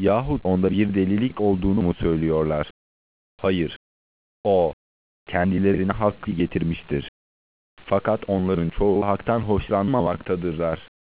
Yahut onda bir delilik olduğunu mu söylüyorlar? Hayır. O, kendilerine hakkı getirmiştir. Fakat onların çoğu haktan hoşlanmamaktadırlar.